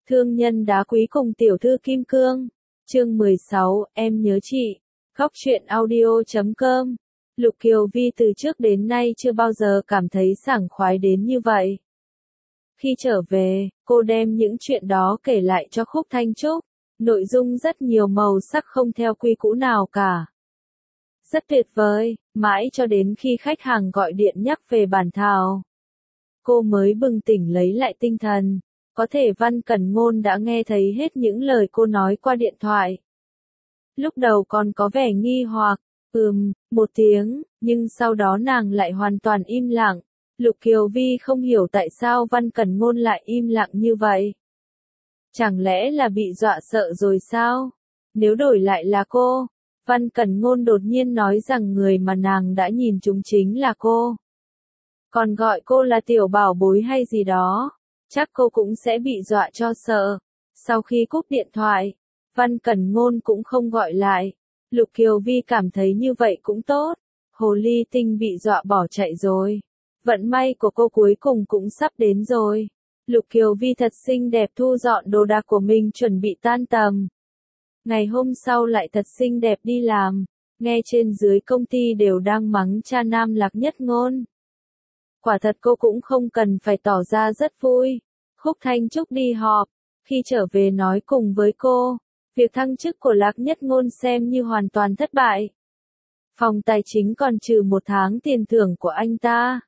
Thương nhân đá quý cùng tiểu thư kim cương. Chương 16, em nhớ chị. Góc truyện audio.com. Lục Kiều Vi từ trước đến nay chưa bao giờ cảm thấy sảng khoái đến như vậy. Khi trở về, cô đem những chuyện đó kể lại cho Khúc Thanh Trúc. Nội dung rất nhiều màu sắc không theo quy cũ nào cả. Rất tuyệt vời, mãi cho đến khi khách hàng gọi điện nhắc về bản thảo. Cô mới bừng tỉnh lấy lại tinh thần. Có thể Văn Cẩn Ngôn đã nghe thấy hết những lời cô nói qua điện thoại. Lúc đầu còn có vẻ nghi hoặc, một tiếng, nhưng sau đó nàng lại hoàn toàn im lặng. Lục Kiều Vi không hiểu tại sao Văn Cẩn Ngôn lại im lặng như vậy. Chẳng lẽ là bị dọa sợ rồi sao? Nếu đổi lại là cô, Văn Cẩn Ngôn đột nhiên nói rằng người mà nàng đã nhìn trúng chính là cô. Còn gọi cô là tiểu bảo bối hay gì đó, chắc cô cũng sẽ bị dọa cho sợ. Sau khi cúp điện thoại, Văn Cẩn Ngôn cũng không gọi lại. Lục Kiều Vi cảm thấy như vậy cũng tốt. Hồ ly tinh bị dọa bỏ chạy rồi. Vận may của cô cuối cùng cũng sắp đến rồi. Lục Kiều Vi thật xinh đẹp thu dọn đồ đạc của mình chuẩn bị tan tầm. Ngày hôm sau lại thật xinh đẹp đi làm. Nghe trên dưới công ty đều đang mắng cha nam Lạc Nhất Ngôn. Quả thật cô cũng không cần phải tỏ ra rất vui. Khúc Thanh Trúc đi họp. Khi trở về nói cùng với cô, việc thăng chức của Lạc Nhất Ngôn xem như hoàn toàn thất bại. Phòng tài chính còn trừ 1 tháng tiền thưởng của anh ta.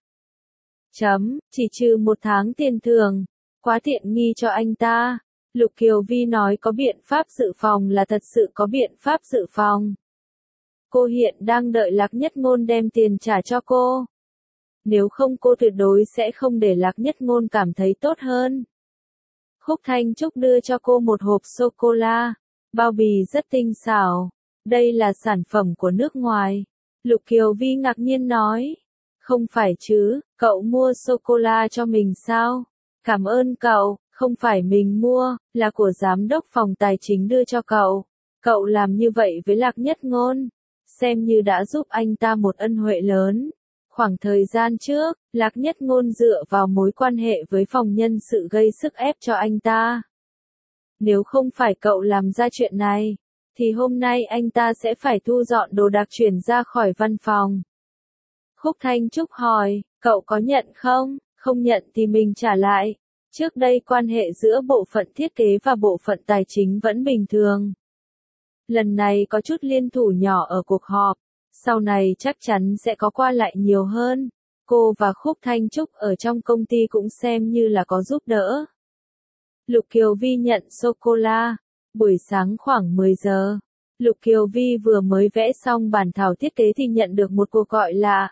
Chỉ trừ 1 tháng tiền thưởng. Quá tiện nghi cho anh ta. Lục Kiều Vi nói có biện pháp dự phòng là thật sự có biện pháp dự phòng. Cô hiện đang đợi Lạc Nhất Ngôn đem tiền trả cho cô. Nếu không cô tuyệt đối sẽ không để Lạc Nhất Ngôn cảm thấy tốt hơn. Khúc Thanh Trúc đưa cho cô một hộp sô-cô-la. Bao bì rất tinh xảo. Đây là sản phẩm của nước ngoài. Lục Kiều Vi ngạc nhiên nói. Không phải chứ, cậu mua sô-cô-la cho mình sao? Cảm ơn cậu, không phải mình mua, là của giám đốc phòng tài chính đưa cho cậu. Cậu làm như vậy với Lạc Nhất Ngôn, xem như đã giúp anh ta một ân huệ lớn. Khoảng thời gian trước, Lạc Nhất Ngôn dựa vào mối quan hệ với phòng nhân sự gây sức ép cho anh ta. Nếu không phải cậu làm ra chuyện này, thì hôm nay anh ta sẽ phải thu dọn đồ đạc chuyển ra khỏi văn phòng. Khúc Thanh Trúc hỏi, cậu có nhận không? Không nhận thì mình trả lại. Trước đây quan hệ giữa bộ phận thiết kế và bộ phận tài chính vẫn bình thường. Lần này có chút liên thủ nhỏ ở cuộc họp. Sau này chắc chắn sẽ có qua lại nhiều hơn. Cô và Khúc Thanh Trúc ở trong công ty cũng xem như là có giúp đỡ. Lục Kiều Vi nhận sô-cô-la. Buổi sáng khoảng 10 giờ. Lục Kiều Vi vừa mới vẽ xong bản thảo thiết kế thì nhận được một cuộc gọi lạ.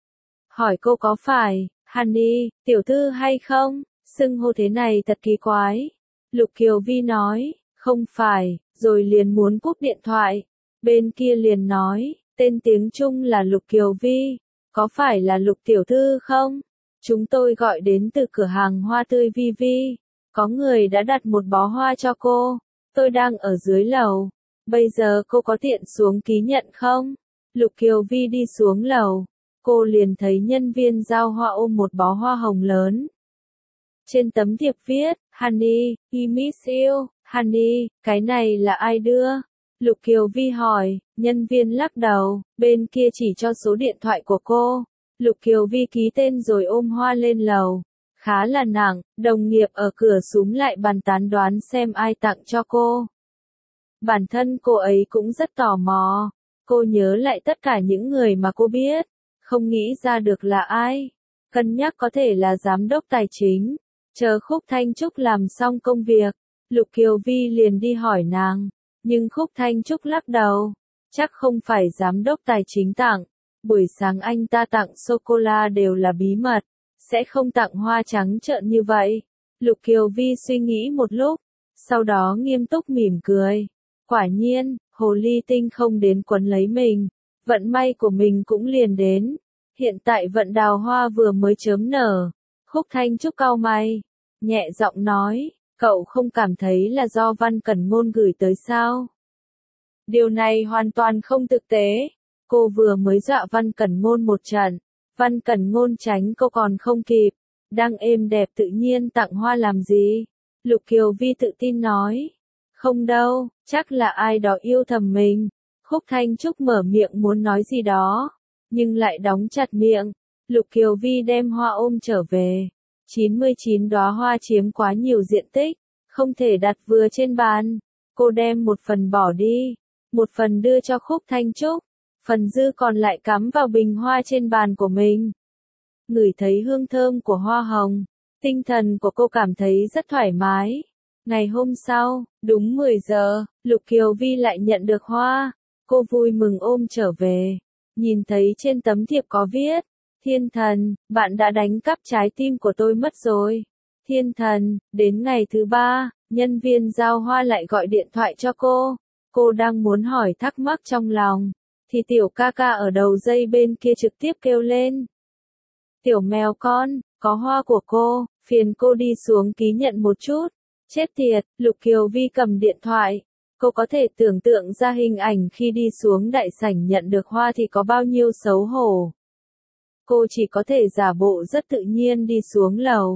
Hỏi cô có phải, Honey, tiểu thư hay không? Xưng hô thế này thật kỳ quái. Lục Kiều Vi nói, không phải, rồi liền muốn cúp điện thoại. Bên kia liền nói, tên tiếng Trung là Lục Kiều Vi, có phải là Lục tiểu thư không? Chúng tôi gọi đến từ cửa hàng hoa tươi Vi Vi. Có người đã đặt một bó hoa cho cô. Tôi đang ở dưới lầu. Bây giờ cô có tiện xuống ký nhận không? Lục Kiều Vi đi xuống lầu. Cô liền thấy nhân viên giao hoa ôm một bó hoa hồng lớn. Trên tấm thiệp viết, Honey, I miss you, Honey, cái này là ai đưa? Lục Kiều Vi hỏi, nhân viên lắc đầu, bên kia chỉ cho số điện thoại của cô. Lục Kiều Vi ký tên rồi ôm hoa lên lầu. Khá là nặng, đồng nghiệp ở cửa súm lại bàn tán đoán xem ai tặng cho cô. Bản thân cô ấy cũng rất tò mò. Cô nhớ lại tất cả những người mà cô biết. Không nghĩ ra được là ai. Cân nhắc có thể là giám đốc tài chính. Chờ Khúc Thanh Trúc làm xong công việc, Lục Kiều Vi liền đi hỏi nàng. Nhưng Khúc Thanh Trúc lắc đầu. Chắc không phải giám đốc tài chính tặng. Buổi sáng anh ta tặng sô-cô-la đều là bí mật. Sẽ không tặng hoa trắng trợn như vậy. Lục Kiều Vi suy nghĩ một lúc. Sau đó nghiêm túc mỉm cười. Quả nhiên, hồ ly tinh không đến quấn lấy mình. Vận may của mình cũng liền đến. Hiện tại vận đào hoa vừa mới chớm nở. Khúc Thanh Trúc cau mày. Nhẹ giọng nói, cậu không cảm thấy là do Văn Cẩn Ngôn gửi tới sao? Điều này hoàn toàn không thực tế. Cô vừa mới dọa Văn Cẩn Ngôn một trận. Văn Cẩn Ngôn tránh cô còn không kịp. Đang êm đẹp tự nhiên tặng hoa làm gì? Lục Kiều Vi tự tin nói. Không đâu, chắc là ai đó yêu thầm mình. Khúc Thanh Trúc mở miệng muốn nói gì đó, nhưng lại đóng chặt miệng. Lục Kiều Vi đem hoa ôm trở về. 99 đóa hoa chiếm quá nhiều diện tích, không thể đặt vừa trên bàn. Cô đem một phần bỏ đi, một phần đưa cho Khúc Thanh Trúc, phần dư còn lại cắm vào bình hoa trên bàn của mình. Ngửi thấy hương thơm của hoa hồng, tinh thần của cô cảm thấy rất thoải mái. Ngày hôm sau, đúng 10 giờ, Lục Kiều Vi lại nhận được hoa. Cô vui mừng ôm trở về. Nhìn thấy trên tấm thiệp có viết, Thiên Thần, bạn đã đánh cắp trái tim của tôi mất rồi. Thiên Thần, đến ngày thứ 3, nhân viên giao hoa lại gọi điện thoại cho cô. Cô đang muốn hỏi thắc mắc trong lòng, thì tiểu ca ca ở đầu dây bên kia trực tiếp kêu lên. Tiểu mèo con, có hoa của cô, phiền cô đi xuống ký nhận một chút. Chết tiệt, Lục Kiều Vi cầm điện thoại. Cô có thể tưởng tượng ra hình ảnh khi đi xuống đại sảnh nhận được hoa thì có bao nhiêu xấu hổ. Cô chỉ có thể giả bộ rất tự nhiên đi xuống lầu.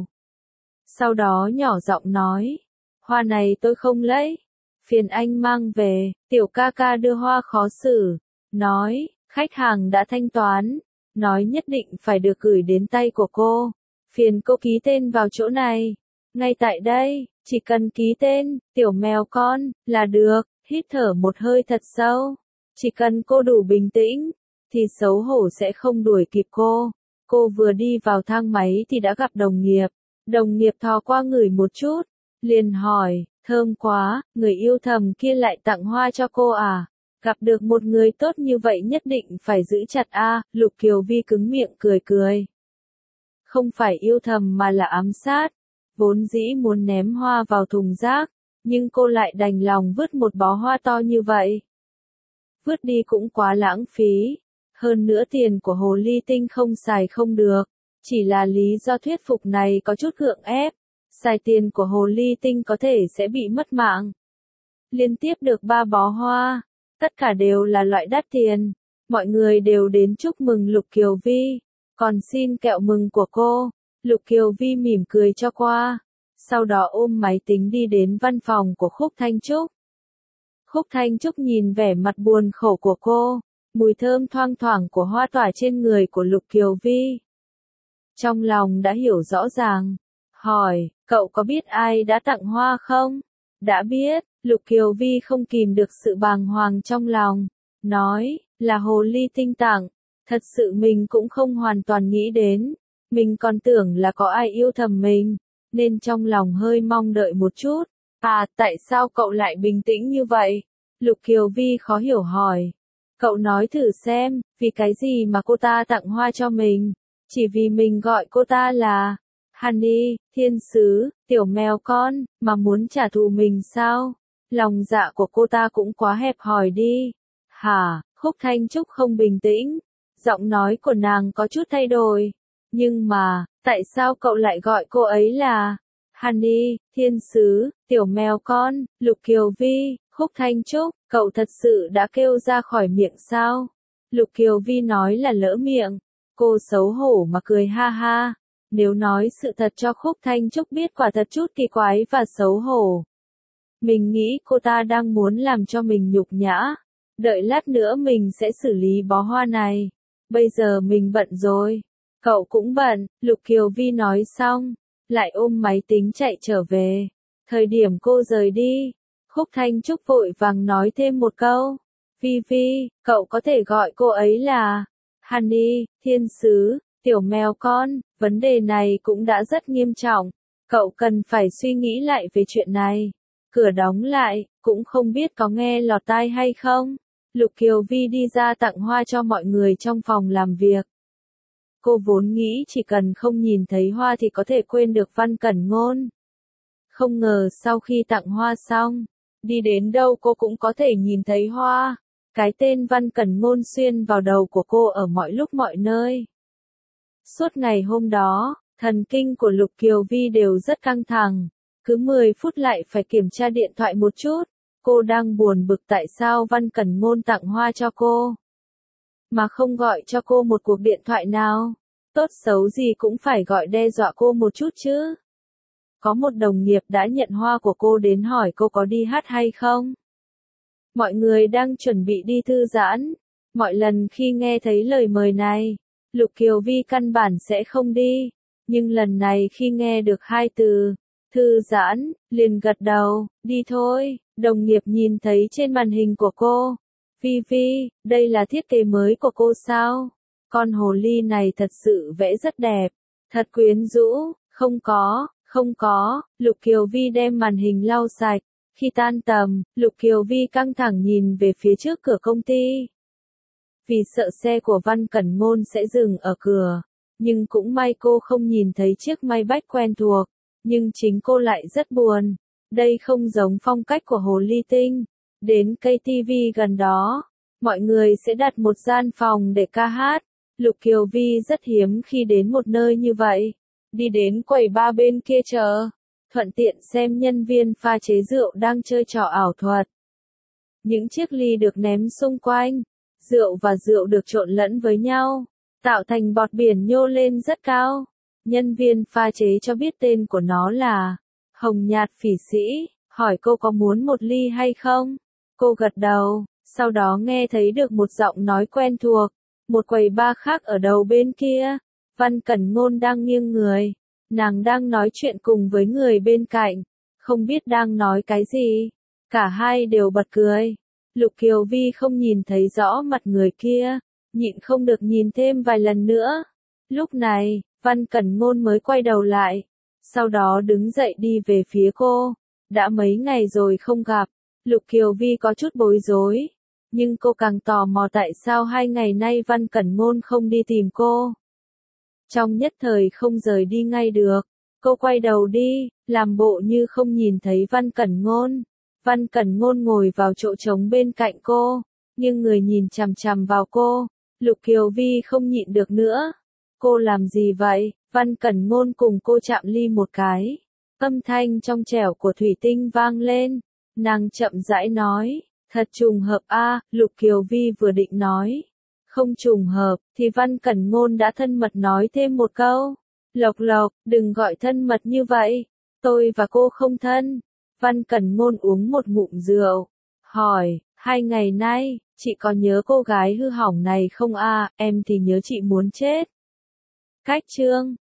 Sau đó nhỏ giọng nói, hoa này tôi không lấy, phiền anh mang về. Tiểu ca ca đưa hoa khó xử, nói, khách hàng đã thanh toán, nói nhất định phải được gửi đến tay của cô, phiền cô ký tên vào chỗ này, ngay tại đây, chỉ cần ký tên, tiểu mèo con, là được. Hít thở một hơi thật sâu, chỉ cần cô đủ bình tĩnh, thì xấu hổ sẽ không đuổi kịp cô. Cô vừa đi vào thang máy thì đã gặp đồng nghiệp thò qua ngửi một chút, liền hỏi, thơm quá, người yêu thầm kia lại tặng hoa cho cô à? Gặp được một người tốt như vậy nhất định phải giữ chặt a. Lục Kiều Vi cứng miệng cười cười. Không phải yêu thầm mà là ám sát, vốn dĩ muốn ném hoa vào thùng rác, nhưng cô lại đành lòng vứt một bó hoa to như vậy. Vứt đi cũng quá lãng phí, hơn nữa tiền của hồ ly tinh không xài không được, chỉ là lý do thuyết phục này có chút gượng ép, xài tiền của hồ ly tinh có thể sẽ bị mất mạng. Liên tiếp được 3 bó hoa, tất cả đều là loại đắt tiền, mọi người đều đến chúc mừng Lục Kiều Vi, còn xin kẹo mừng của cô. Lục Kiều Vi mỉm cười cho qua, sau đó ôm máy tính đi đến văn phòng của Khúc Thanh Trúc. Khúc Thanh Trúc nhìn vẻ mặt buồn khổ của cô, mùi thơm thoang thoảng của hoa tỏa trên người của Lục Kiều Vi. Trong lòng đã hiểu rõ ràng, hỏi, cậu có biết ai đã tặng hoa không? Đã biết, Lục Kiều Vi không kìm được sự bàng hoàng trong lòng, nói, là hồ ly tinh tặng, thật sự mình cũng không hoàn toàn nghĩ đến. Mình còn tưởng là có ai yêu thầm mình, nên trong lòng hơi mong đợi một chút. À, tại sao cậu lại bình tĩnh như vậy? Lục Kiều Vi khó hiểu hỏi. Cậu nói thử xem, vì cái gì mà cô ta tặng hoa cho mình? Chỉ vì mình gọi cô ta là Honey, thiên sứ, tiểu mèo con, mà muốn trả thù mình sao? Lòng dạ của cô ta cũng quá hẹp hòi đi. Hả? Khúc Thanh Trúc không bình tĩnh. Giọng nói của nàng có chút thay đổi. Nhưng mà, tại sao cậu lại gọi cô ấy là Honey, thiên sứ, tiểu mèo con? Lục Kiều Vi, Khúc Thanh Trúc, cậu thật sự đã kêu ra khỏi miệng sao? Lục Kiều Vi nói là lỡ miệng. Cô xấu hổ mà cười ha ha. Nếu nói sự thật cho Khúc Thanh Trúc biết quả thật chút kỳ quái và xấu hổ. Mình nghĩ cô ta đang muốn làm cho mình nhục nhã. Đợi lát nữa mình sẽ xử lý bó hoa này. Bây giờ mình bận rồi. Cậu cũng bận, Lục Kiều Vi nói xong, lại ôm máy tính chạy trở về. Thời điểm cô rời đi, Khúc Thanh Trúc vội vàng nói thêm một câu. Vi Vi, cậu có thể gọi cô ấy là Honey, thiên sứ, tiểu mèo con, vấn đề này cũng đã rất nghiêm trọng. Cậu cần phải suy nghĩ lại về chuyện này. Cửa đóng lại, cũng không biết có nghe lọt tai hay không. Lục Kiều Vi đi ra tặng hoa cho mọi người trong phòng làm việc. Cô vốn nghĩ chỉ cần không nhìn thấy hoa thì có thể quên được Văn Cẩn Ngôn. Không ngờ sau khi tặng hoa xong, đi đến đâu cô cũng có thể nhìn thấy hoa. Cái tên Văn Cẩn Ngôn xuyên vào đầu của cô ở mọi lúc mọi nơi. Suốt ngày hôm đó, thần kinh của Lục Kiều Vi đều rất căng thẳng. Cứ 10 phút lại phải kiểm tra điện thoại một chút. Cô đang buồn bực tại sao Văn Cẩn Ngôn tặng hoa cho cô, mà không gọi cho cô một cuộc điện thoại nào. Tốt xấu gì cũng phải gọi đe dọa cô một chút chứ. có một đồng nghiệp đã nhận hoa của cô đến hỏi cô có đi hát hay không. Mọi người đang chuẩn bị đi thư giãn. Mọi lần khi nghe thấy lời mời này, Lục Kiều Vi căn bản sẽ không đi. Nhưng lần này khi nghe được hai từ, thư giãn, liền gật đầu, đi thôi. Đồng nghiệp nhìn thấy trên màn hình của cô. Vi Vi, đây là thiết kế mới của cô sao? Con hồ ly này thật sự vẽ rất đẹp, thật quyến rũ. Không có, Lục Kiều Vi đem màn hình lau sạch. Khi tan tầm, Lục Kiều Vi căng thẳng nhìn về phía trước cửa công ty. Vì sợ xe của Văn Cẩn Ngôn sẽ dừng ở cửa. Nhưng cũng may cô không nhìn thấy chiếc Maybach quen thuộc. Nhưng chính cô lại rất buồn. Đây không giống phong cách của Hồ Ly Tinh. Đến KTV gần đó, mọi người sẽ đặt một gian phòng để ca hát. Lục Kiều Vi rất hiếm khi đến một nơi như vậy. Đi đến quầy bar bên kia chờ. Thuận tiện xem nhân viên pha chế rượu đang chơi trò ảo thuật. Những chiếc ly được ném xung quanh. Rượu và rượu được trộn lẫn với nhau, tạo thành bọt biển nhô lên rất cao. Nhân viên pha chế cho biết tên của nó là Hồng Nhạt Phỉ Sĩ, hỏi cô có muốn một ly hay không. Cô gật đầu, sau đó nghe thấy được một giọng nói quen thuộc. Một quầy bar khác ở đầu bên kia, Văn Cẩn Ngôn đang nghiêng người. Nàng đang nói chuyện cùng với người bên cạnh, không biết đang nói cái gì. Cả hai đều bật cười. Lục Kiều Vi không nhìn thấy rõ mặt người kia, nhịn không được nhìn thêm vài lần nữa. Lúc này, Văn Cẩn Ngôn mới quay đầu lại, sau đó đứng dậy đi về phía cô. Đã mấy ngày rồi không gặp, Lục Kiều Vi có chút bối rối, nhưng cô càng tò mò tại sao 2 ngày nay Văn Cẩn Ngôn không đi tìm cô. Trong nhất thời không rời đi ngay được, cô quay đầu đi, làm bộ như không nhìn thấy Văn Cẩn Ngôn. Văn Cẩn Ngôn ngồi vào chỗ trống bên cạnh cô, nhưng người nhìn chằm chằm vào cô. Lục Kiều Vi không nhịn được nữa. Cô làm gì vậy? Văn Cẩn Ngôn cùng cô chạm ly một cái. Âm thanh trong trẻo của thủy tinh vang lên. Nàng chậm rãi nói, thật trùng hợp a. Lục Kiều Vi vừa định nói, không trùng hợp, thì Văn Cẩn Ngôn đã thân mật nói thêm một câu. Lộc Lộc, đừng gọi thân mật như vậy. Tôi và cô không thân. Văn Cẩn Ngôn uống một ngụm rượu, hỏi, 2 ngày nay, chị có nhớ cô gái hư hỏng này không a? Em thì nhớ chị muốn chết. Cách chương